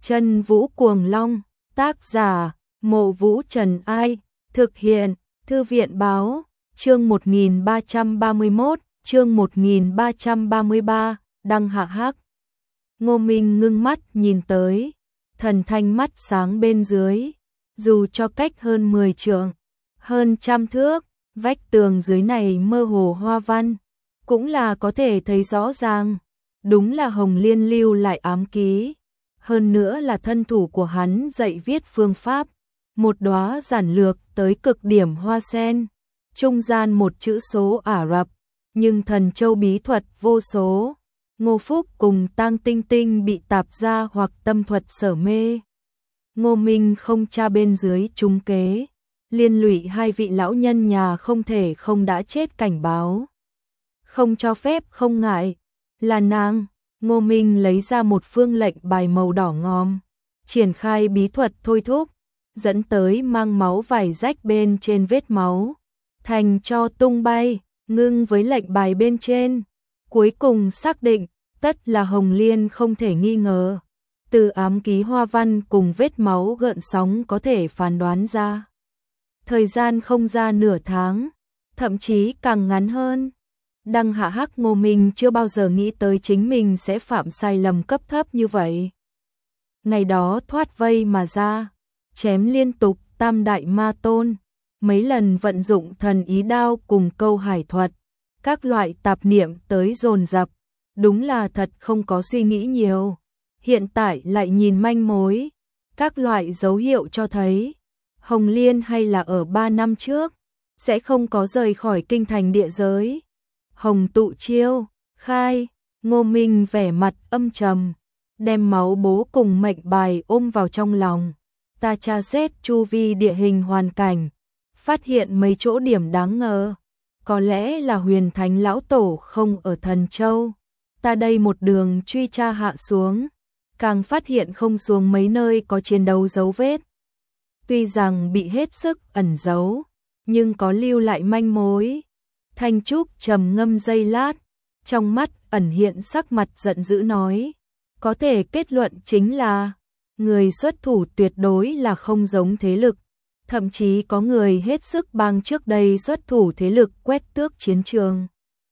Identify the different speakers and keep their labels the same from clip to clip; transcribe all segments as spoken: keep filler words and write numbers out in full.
Speaker 1: Chân Vũ Cuồng Long, tác giả, Mộ Vũ Trần Ai, thực hiện, Thư viện Báo, chương một nghìn ba trăm ba mươi mốt, chương một nghìn ba trăm ba mươi ba, đăng hạ hắc. Ngô Minh ngưng mắt nhìn tới, thần thanh mắt sáng bên dưới, dù cho cách hơn mười trượng, hơn trăm thước, vách tường dưới này mơ hồ hoa văn, cũng là có thể thấy rõ ràng, đúng là Hồng Liên lưu lại ám ký, hơn nữa là thân thủ của hắn dạy viết phương pháp, một đóa giản lược tới cực điểm hoa sen, trung gian một chữ số Ả Rập, nhưng thần châu bí thuật vô số. Ngô Phúc cùng Tang Tinh Tinh bị tạp gia hoặc tâm thuật sở mê. Ngô Minh không tra bên dưới trúng kế, liên lụy hai vị lão nhân nhà không thể không đã chết cảnh báo. Không cho phép không ngại, là nàng. Ngô Minh lấy ra một phương lệnh bài màu đỏ ngòm, triển khai bí thuật thôi thúc, dẫn tới mang máu vải rách bên trên vết máu, thành cho tung bay, ngưng với lệnh bài bên trên. Cuối cùng xác định, tất là Hồng Liên không thể nghi ngờ. Từ ám ký hoa văn cùng vết máu gợn sóng có thể phán đoán ra. Thời gian không ra nửa tháng, thậm chí càng ngắn hơn. Đăng hạ hắc Ngô Minh chưa bao giờ nghĩ tới chính mình sẽ phạm sai lầm cấp thấp như vậy. Ngày đó thoát vây mà ra, chém liên tục tam đại ma tôn, mấy lần vận dụng thần ý đao cùng câu hải thuật, các loại tạp niệm tới dồn dập, đúng là thật không có suy nghĩ nhiều. Hiện tại lại nhìn manh mối, các loại dấu hiệu cho thấy, Hồng Liên hay là ở ba năm trước, sẽ không có rời khỏi kinh thành địa giới. Hồng tụ chiêu, khai, Ngô Minh vẻ mặt âm trầm, đem máu bố cùng mệnh bài ôm vào trong lòng. Ta tra xét chu vi địa hình hoàn cảnh, phát hiện mấy chỗ điểm đáng ngờ. Có lẽ là Huyền Thánh Lão Tổ không ở Thần Châu. Ta đây một đường truy tra hạ xuống, càng phát hiện không xuống mấy nơi có chiến đấu dấu vết. Tuy rằng bị hết sức ẩn giấu, nhưng có lưu lại manh mối. Thanh Trúc trầm ngâm giây lát, trong mắt ẩn hiện sắc mặt giận dữ nói, có thể kết luận chính là người xuất thủ tuyệt đối là không giống thế lực, thậm chí có người hết sức bằng trước đây xuất thủ thế lực quét tước chiến trường,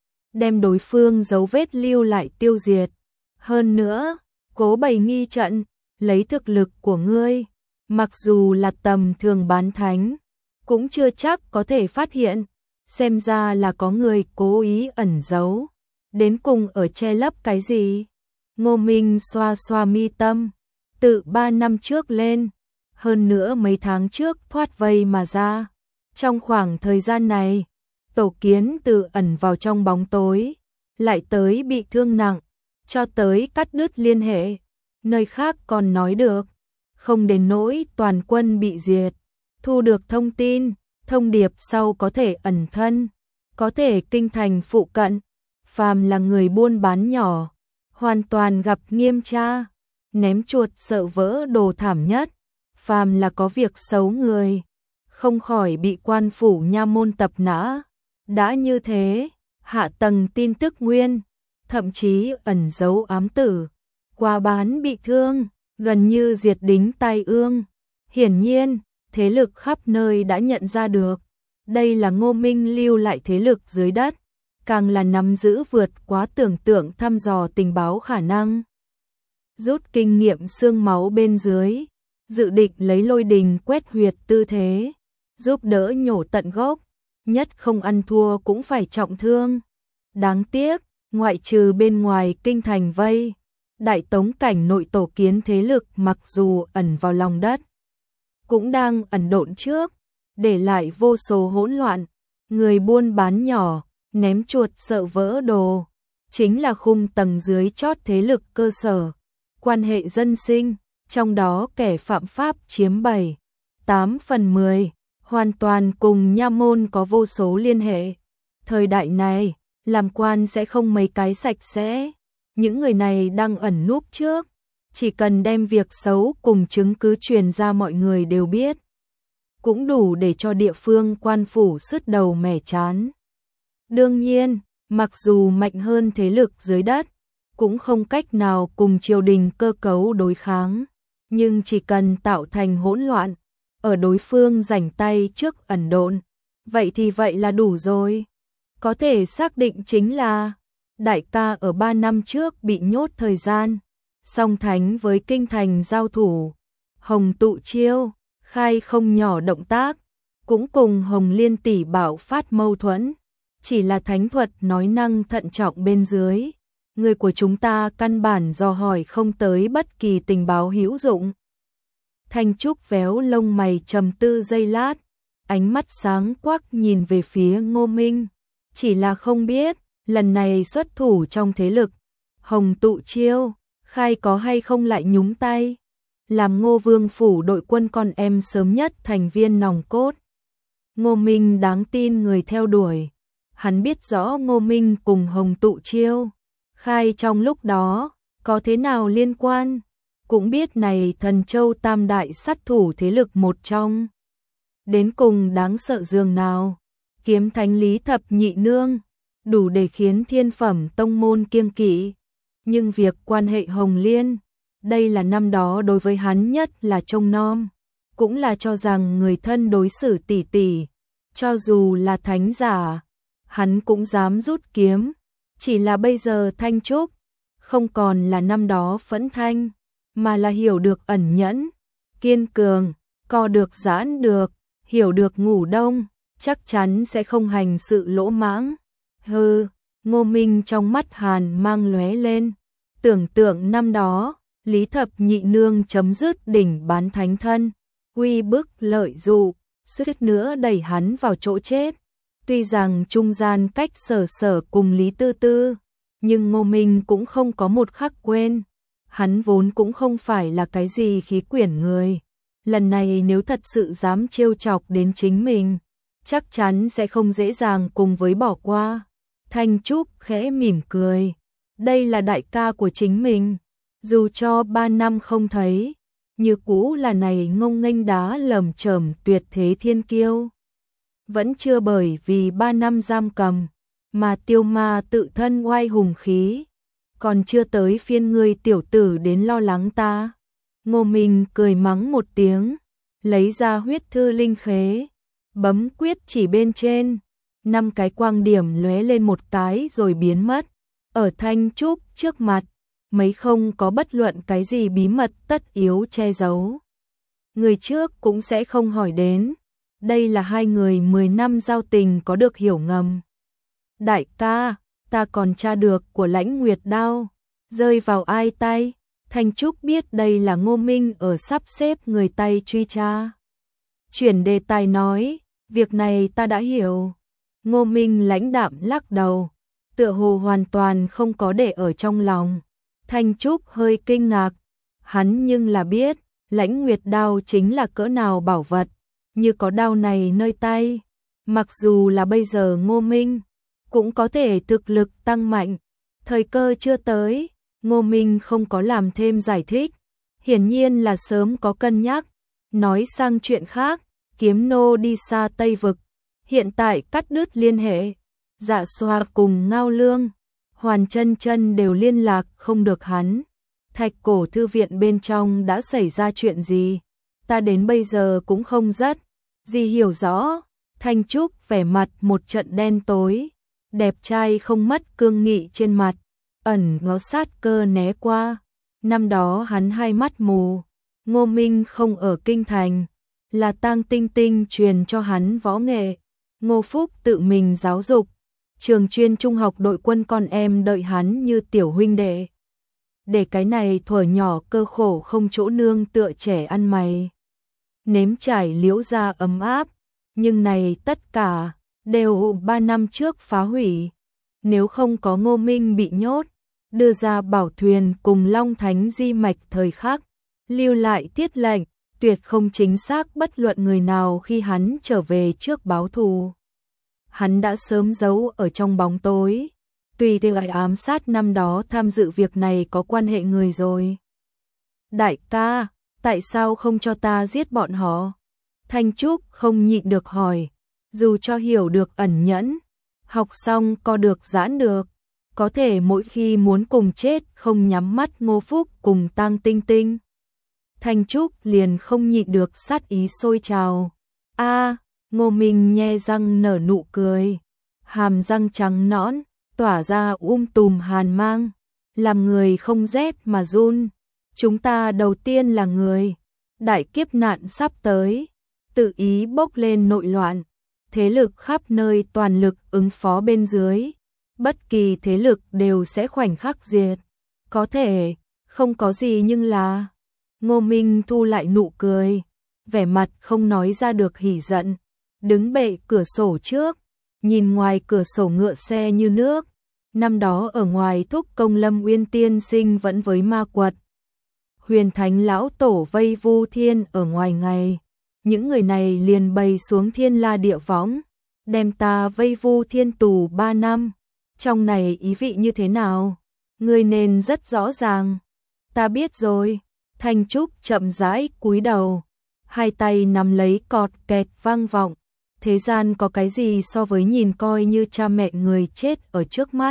Speaker 1: đem đối phương dấu vết lưu lại tiêu diệt. Hơn nữa, cố bày nghi trận, lấy thực lực của ngươi, mặc dù là tầm thường bán thánh, cũng chưa chắc có thể phát hiện. Xem ra là có người cố ý ẩn giấu, đến cùng ở che lấp cái gì. Ngô Minh xoa xoa mi tâm, tự ba năm trước lên, hơn nữa mấy tháng trước thoát vây mà ra. Trong khoảng thời gian này, Tổ Kiến từ ẩn vào trong bóng tối, lại tới bị thương nặng, cho tới cắt đứt liên hệ, nơi khác còn nói được, không đến nỗi toàn quân bị diệt. Thu được thông tin, thông điệp sau có thể ẩn thân, có thể kinh thành phụ cận, phàm là người buôn bán nhỏ, hoàn toàn gặp nghiêm tra, ném chuột sợ vỡ đồ thảm nhất, phàm là có việc xấu người, không khỏi bị quan phủ nha môn tập nã. Đã như thế, hạ tầng tin tức nguyên, thậm chí ẩn giấu ám tử, qua bán bị thương, gần như diệt đính tai ương. Hiển nhiên, thế lực khắp nơi đã nhận ra được, đây là Ngô Minh lưu lại thế lực dưới đất, càng là nắm giữ vượt quá tưởng tượng thăm dò tình báo khả năng. Rút kinh nghiệm xương máu bên dưới, dự định lấy lôi đình quét huyệt tư thế, giúp đỡ nhổ tận gốc, nhất không ăn thua cũng phải trọng thương. Đáng tiếc, ngoại trừ bên ngoài kinh thành vây, đại tống cảnh nội Tổ Kiến thế lực mặc dù ẩn vào lòng đất, cũng đang ẩn độn trước, để lại vô số hỗn loạn, người buôn bán nhỏ, ném chuột sợ vỡ đồ, chính là khung tầng dưới chót thế lực cơ sở, quan hệ dân sinh, trong đó kẻ phạm pháp chiếm bảy, tám phần mười, hoàn toàn cùng nha môn có vô số liên hệ. Thời đại này, làm quan sẽ không mấy cái sạch sẽ, những người này đang ẩn núp trước. Chỉ cần đem việc xấu cùng chứng cứ truyền ra mọi người đều biết, cũng đủ để cho địa phương quan phủ sứt đầu mẻ chán. Đương nhiên, mặc dù mạnh hơn thế lực dưới đất, cũng không cách nào cùng triều đình cơ cấu đối kháng. nhưng chỉ cần tạo thành hỗn loạn, ở đối phương rảnh tay trước ẩn độn, vậy thì vậy là đủ rồi. Có thể xác định chính là đại ca ở ba năm trước bị nhốt thời gian, song thánh với kinh thành giao thủ, Hồng tụ chiêu, khai không nhỏ động tác, cũng cùng Hồng Liên tỷ bạo phát mâu thuẫn, chỉ là thánh thuật nói năng thận trọng bên dưới. Người của chúng ta căn bản dò hỏi không tới bất kỳ tình báo hữu dụng. Thanh Trúc véo lông mày trầm tư giây lát, ánh mắt sáng quắc nhìn về phía Ngô Minh. Chỉ là không biết, lần này xuất thủ trong thế lực, Hồng tụ chiêu, khai có hay không lại nhúng tay, làm Ngô Vương phủ đội quân con em sớm nhất thành viên nòng cốt. Ngô Minh đáng tin người theo đuổi, hắn biết rõ Ngô Minh cùng Hồng tụ chiêu, khai trong lúc đó, có thế nào liên quan, cũng biết này Thần Châu tam đại sát thủ thế lực một trong. Đến cùng đáng sợ dường nào, kiếm thánh Lý Thập Nhị Nương, đủ để khiến thiên phẩm tông môn kiêng kỵ. Nhưng việc quan hệ Hồng Liên, đây là năm đó đối với hắn nhất là trông nom, cũng là cho rằng người thân đối xử tỉ tỉ, cho dù là thánh giả, hắn cũng dám rút kiếm. Chỉ là bây giờ Thanh Trúc không còn là năm đó Phẫn Thanh, mà là hiểu được ẩn nhẫn, kiên cường, co được giãn được, hiểu được ngủ đông, chắc chắn sẽ không hành sự lỗ mãng. Hừ, Ngô Minh trong mắt hàn mang lóe lên, tưởng tượng năm đó, Lý Thập Nhị Nương chấm dứt đỉnh bán thánh thân, uy bức lợi dụ, suýt nữa đẩy hắn vào chỗ chết. Tuy rằng trung gian cách sở sở cùng Lý Tư Tư, nhưng Ngô Minh cũng không có một khắc quên. Hắn vốn cũng không phải là cái gì khí quyển người. Lần này nếu thật sự dám trêu chọc đến chính mình, chắc chắn sẽ không dễ dàng cùng với bỏ qua. Thanh Trúc khẽ mỉm cười. Đây là đại ca của chính mình. Dù cho ba năm không thấy, như cũ là này ngông nghênh đá lầm chởm tuyệt thế thiên kiêu. Vẫn chưa bởi vì ba năm giam cầm, mà tiêu ma tự thân oai hùng khí. Còn chưa tới phiên ngươi tiểu tử đến lo lắng ta. Ngô Minh cười mắng một tiếng, lấy ra huyết thư linh khế, bấm quyết chỉ bên trên. Năm cái quang điểm lóe lên một cái rồi biến mất. Ở Thanh Trúc trước mặt, mấy không có bất luận cái gì bí mật tất yếu che giấu. Người trước cũng sẽ không hỏi đến. Đây là hai người mười năm giao tình có được hiểu ngầm. Đại ca, ta còn tra được của Lãnh Nguyệt đao, rơi vào ai tay? Thanh Trúc biết đây là Ngô Minh ở sắp xếp người tay truy tra. Chuyển đề tài nói, việc này ta đã hiểu. Ngô Minh lãnh đạm lắc đầu, tựa hồ hoàn toàn không có để ở trong lòng. Thanh Trúc hơi kinh ngạc, hắn nhưng là biết, Lãnh Nguyệt đao chính là cỡ nào bảo vật. Như có đao này nơi tay, mặc dù là bây giờ Ngô Minh, cũng có thể thực lực tăng mạnh. Thời cơ chưa tới, Ngô Minh không có làm thêm giải thích, hiển nhiên là sớm có cân nhắc. Nói sang chuyện khác, Kiếm Nô đi xa Tây Vực, hiện tại cắt đứt liên hệ. Dạ Xoa cùng Ngao Lương, Hoàn Chân Chân đều liên lạc không được hắn. Thạch Cổ thư viện bên trong đã xảy ra chuyện gì? Ta đến bây giờ cũng không rất gì hiểu rõ. Thanh Trúc vẻ mặt một trận đen tối, đẹp trai không mất cương nghị trên mặt, ẩn ngó sát cơ né qua. Năm đó hắn hai mắt mù, Ngô Minh không ở kinh thành, là Tang Tinh Tinh truyền cho hắn võ nghệ. Ngô Phúc tự mình giáo dục, trường chuyên trung học đội quân con em đợi hắn như tiểu huynh đệ. Để cái này thuở nhỏ cơ khổ không chỗ nương tựa trẻ ăn mày, nếm trải liễu ra ấm áp, nhưng này tất cả đều ba năm trước phá hủy. Nếu không có Ngô Minh bị nhốt, đưa ra bảo thuyền cùng Long Thánh di mạch thời khắc, lưu lại tiết lệnh, tuyệt không chính xác bất luận người nào khi hắn trở về trước báo thù. Hắn đã sớm giấu ở trong bóng tối, tùy theo lại ám sát năm đó tham dự việc này có quan hệ người rồi. Đại ca, tại sao không cho ta giết bọn họ? Thanh Trúc không nhịn được hỏi, dù cho hiểu được ẩn nhẫn, học xong co được giãn được, có thể mỗi khi muốn cùng chết không nhắm mắt Ngô Phúc cùng Tang Tinh Tinh. Thanh Trúc liền không nhịn được sát ý sôi trào. A, Ngô Minh nhe răng nở nụ cười, hàm răng trắng nõn, tỏa ra um tùm hàn mang, làm người không rét mà run. Chúng ta đầu tiên là người, đại kiếp nạn sắp tới, tự ý bốc lên nội loạn, thế lực khắp nơi toàn lực ứng phó bên dưới, bất kỳ thế lực đều sẽ khoảnh khắc diệt. Có thể, không có gì nhưng là... Ngô Minh thu lại nụ cười, vẻ mặt không nói ra được hỉ giận, đứng bệ cửa sổ trước, nhìn ngoài cửa sổ ngựa xe như nước. Năm đó ở ngoài thúc công Lâm Uyên tiên sinh vẫn với ma quật. Huyền Thánh lão tổ vây Vu Thiên ở ngoài ngày, những người này liền bày xuống thiên la địa võng, đem ta vây Vu Thiên tù ba năm. Trong này ý vị như thế nào? Ngươi nên rất rõ ràng. Ta biết rồi. Thanh Trúc chậm rãi cúi đầu, hai tay nắm lấy cọt kẹt vang vọng. Thế gian có cái gì so với nhìn coi như cha mẹ người chết ở trước mắt,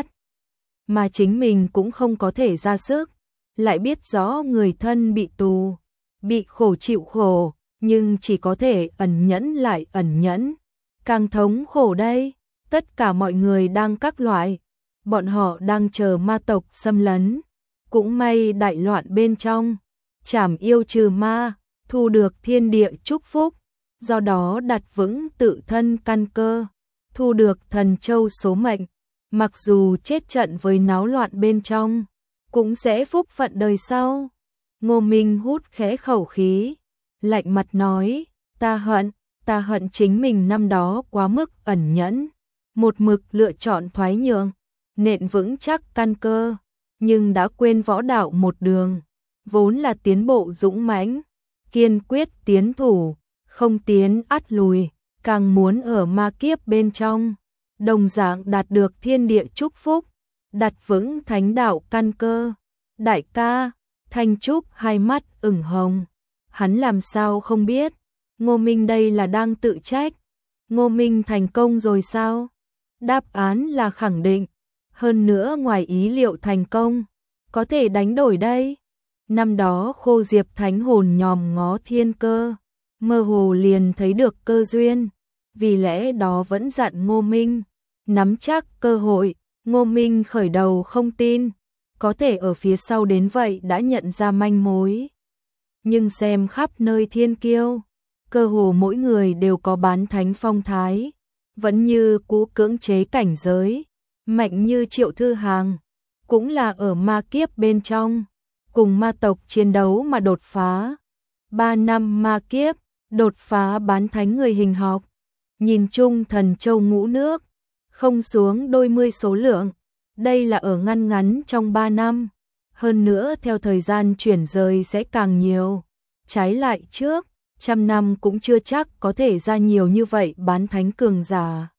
Speaker 1: mà chính mình cũng không có thể ra sức, lại biết rõ người thân bị tù, bị khổ chịu khổ, nhưng chỉ có thể ẩn nhẫn lại ẩn nhẫn. Càng thống khổ đây, tất cả mọi người đang các loại, bọn họ đang chờ ma tộc xâm lấn, cũng may đại loạn bên trong. Trảm yêu trừ ma, thu được thiên địa chúc phúc, do đó đặt vững tự thân căn cơ, thu được thần châu số mệnh, mặc dù chết trận với náo loạn bên trong, cũng sẽ phúc phận đời sau. Ngô Minh hút khẽ khẩu khí, lạnh mặt nói, ta hận, ta hận chính mình năm đó quá mức ẩn nhẫn, một mực lựa chọn thoái nhượng, nện vững chắc căn cơ, nhưng đã quên võ đạo một đường. Vốn là tiến bộ dũng mãnh, kiên quyết tiến thủ, không tiến ắt lùi, càng muốn ở ma kiếp bên trong, đồng dạng đạt được thiên địa chúc phúc, đặt vững thánh đạo căn cơ. Đại ca, Thanh Trúc hai mắt ửng hồng, hắn làm sao không biết, Ngô Minh đây là đang tự trách. Ngô Minh thành công rồi sao? Đáp án là khẳng định, hơn nữa ngoài ý liệu thành công, có thể đánh đổi đây. Năm đó Khô Diệp Thánh hồn nhòm ngó thiên cơ, mơ hồ liền thấy được cơ duyên, vì lẽ đó vẫn dặn Ngô Minh, nắm chắc cơ hội. Ngô Minh khởi đầu không tin, có thể ở phía sau đến vậy đã nhận ra manh mối. Nhưng xem khắp nơi thiên kiêu, cơ hồ mỗi người đều có bán thánh phong thái, vẫn như cũ cưỡng chế cảnh giới, mạnh như Triệu Thư Hàng, cũng là ở ma kiếp bên trong. Cùng ma tộc chiến đấu mà đột phá. Ba năm ma kiếp, đột phá bán thánh người hình học. Nhìn chung thần châu ngũ nước, không xuống đôi mươi số lượng. Đây là ở ngăn ngắn trong ba năm. Hơn nữa theo thời gian chuyển rời sẽ càng nhiều. Trái lại trước, trăm năm cũng chưa chắc có thể ra nhiều như vậy bán thánh cường giả.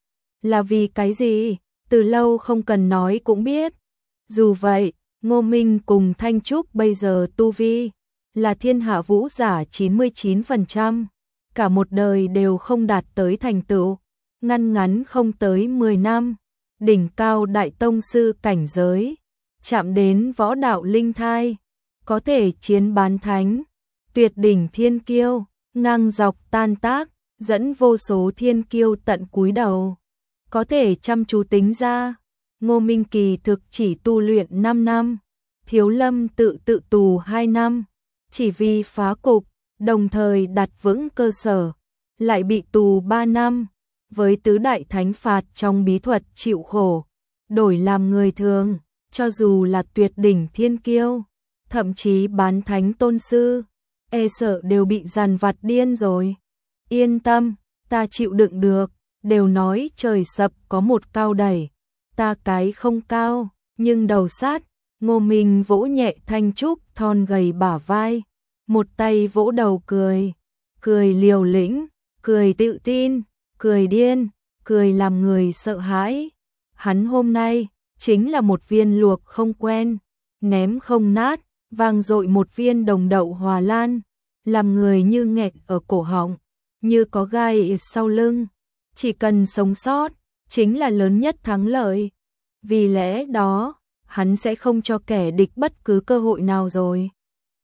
Speaker 1: Là vì cái gì? Từ lâu không cần nói cũng biết. Dù vậy, Ngô Minh cùng Thanh Trúc bây giờ tu vi là thiên hạ vũ giả chín mươi chín phần trăm, cả một đời đều không đạt tới thành tựu, ngăn ngắn không tới mười năm, đỉnh cao đại tông sư cảnh giới, chạm đến võ đạo linh thai, có thể chiến bán thánh, tuyệt đỉnh thiên kiêu, ngang dọc tan tác, dẫn vô số thiên kiêu tận cúi đầu. Có thể chăm chú tính ra, Ngô Minh kỳ thực chỉ tu luyện năm năm, Thiếu Lâm tự tự tù hai năm, chỉ vì phá cục, đồng thời đặt vững cơ sở, lại bị tù ba năm, với tứ đại thánh phạt trong bí thuật chịu khổ, đổi làm người thường, cho dù là tuyệt đỉnh thiên kiêu, thậm chí bán thánh tôn sư, e sợ đều bị dằn vặt điên rồi. Yên tâm, ta chịu đựng được, đều nói trời sập có một cao đẩy, ta cái không cao, nhưng đầu sát. Ngô Minh vỗ nhẹ Thanh Trúc thon gầy bả vai, một tay vỗ đầu cười, cười liều lĩnh, cười tự tin, cười điên, cười làm người sợ hãi. Hắn hôm nay chính là một viên luộc không quen, ném không nát, vang dội một viên đồng đậu hòa lan, làm người như nghẹt ở cổ họng, như có gai sau lưng. Chỉ cần sống sót, chính là lớn nhất thắng lợi. Vì lẽ đó, hắn sẽ không cho kẻ địch bất cứ cơ hội nào rồi.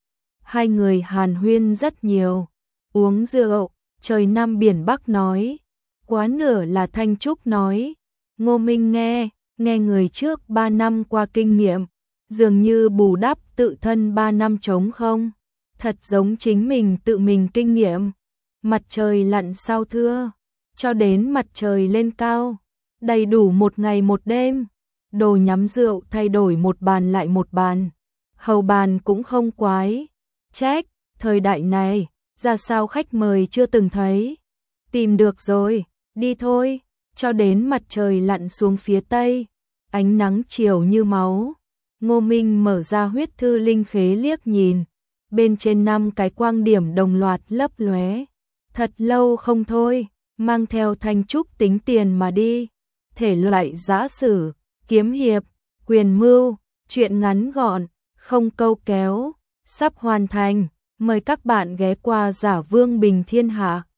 Speaker 1: Hai người hàn huyên rất nhiều, uống rượu, trời Nam biển Bắc nói. Quá nửa là Thanh Trúc nói. Ngô Minh nghe, nghe người trước ba năm qua kinh nghiệm, dường như bù đắp tự thân ba năm trống không. Thật giống chính mình tự mình kinh nghiệm. Mặt trời lặn sao thưa, cho đến mặt trời lên cao, đầy đủ một ngày một đêm. Đồ nhắm rượu thay đổi một bàn lại một bàn, hầu bàn cũng không quái. Trách, thời đại này, ra sao khách mời chưa từng thấy. Tìm được rồi, đi thôi, cho đến mặt trời lặn xuống phía tây, ánh nắng chiều như máu. Ngô Minh mở ra huyết thư linh khế liếc nhìn, bên trên năm cái quang điểm đồng loạt lấp lóe. Thật lâu không thôi, mang theo Thanh Trúc tính tiền mà đi. Thể loại giã sử, kiếm hiệp, quyền mưu, truyện ngắn gọn, không câu kéo, sắp hoàn thành. Mời các bạn ghé qua Giả Vương Bình Thiên Hạ.